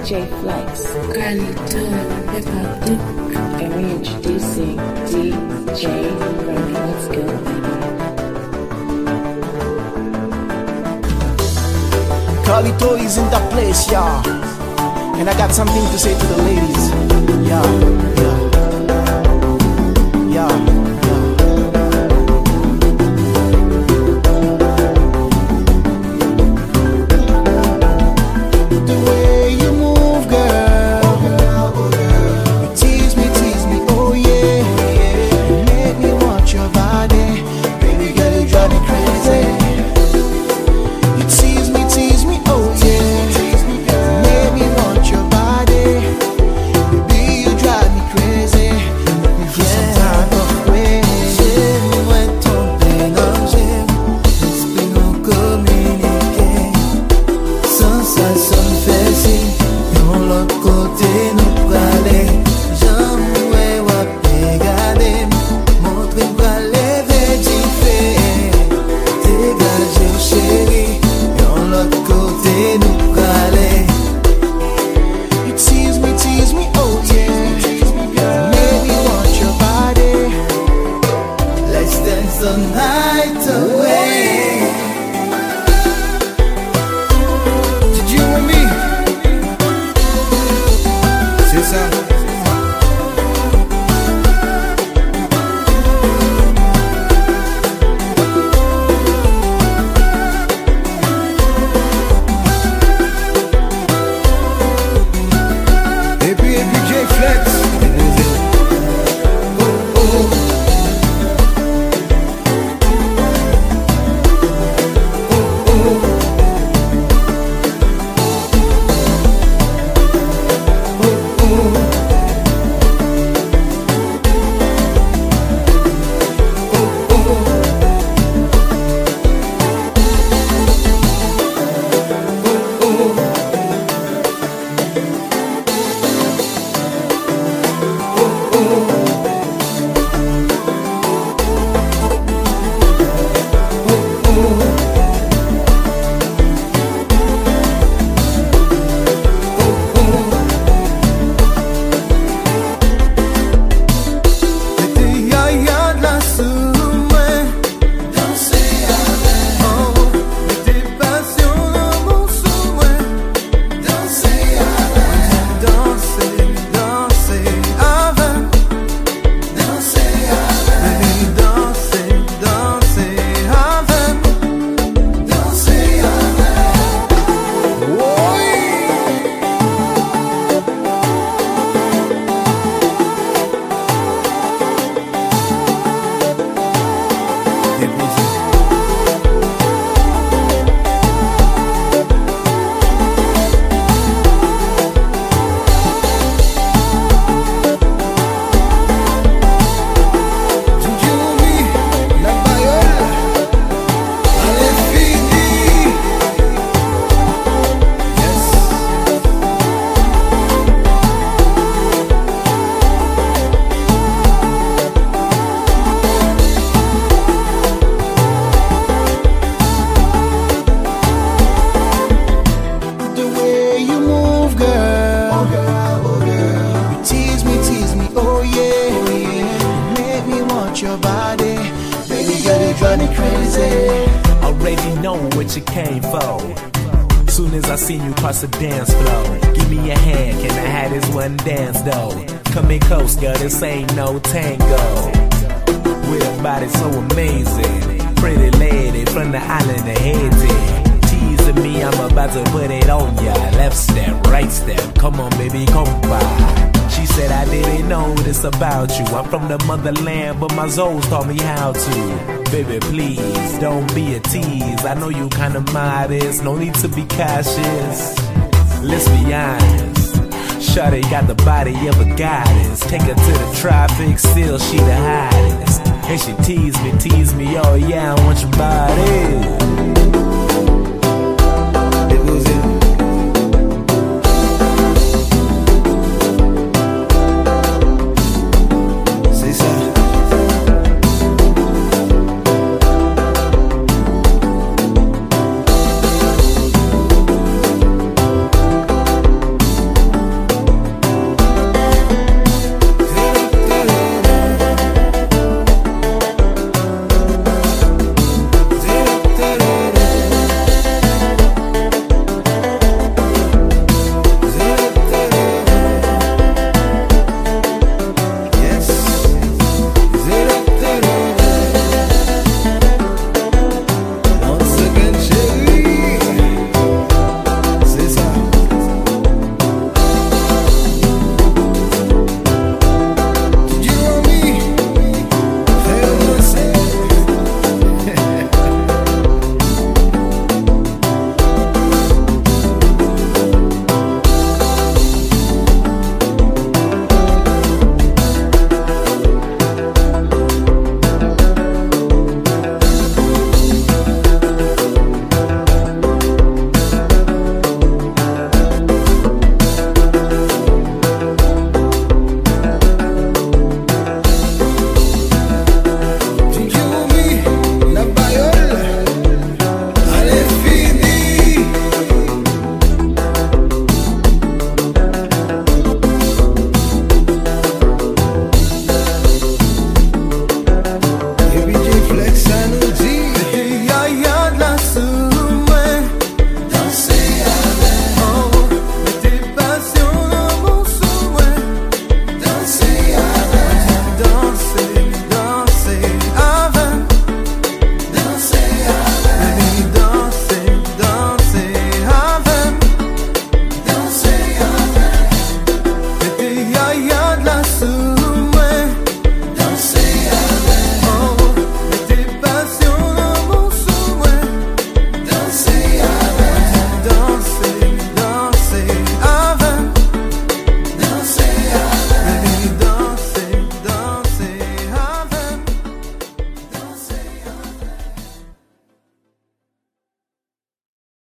DJ Flex. Carlito, Peppa Duke. And reintroducing DJ Remy. Let's go, baby. Carlito is in that place, yeah. And I got something to say to the ladies. Yeah. The dance floor. Give me a hand, can I have this one dance though? Come in close, girl, this ain't no tango. With a body so amazing, pretty lady from the island of Haiti. Teasing me, I'm about to put it on ya. Left step, right step, come on baby, come by. She said I didn't know this about you. I'm from the motherland, but my Zoes taught me how to. Baby, please, don't be a tease. I know you kinda modest, no need to be cautious. Let's be honest, shawty got the body of a goddess. Take her to the tropics, still she the hottest. And she tease me, oh yeah, I want your body.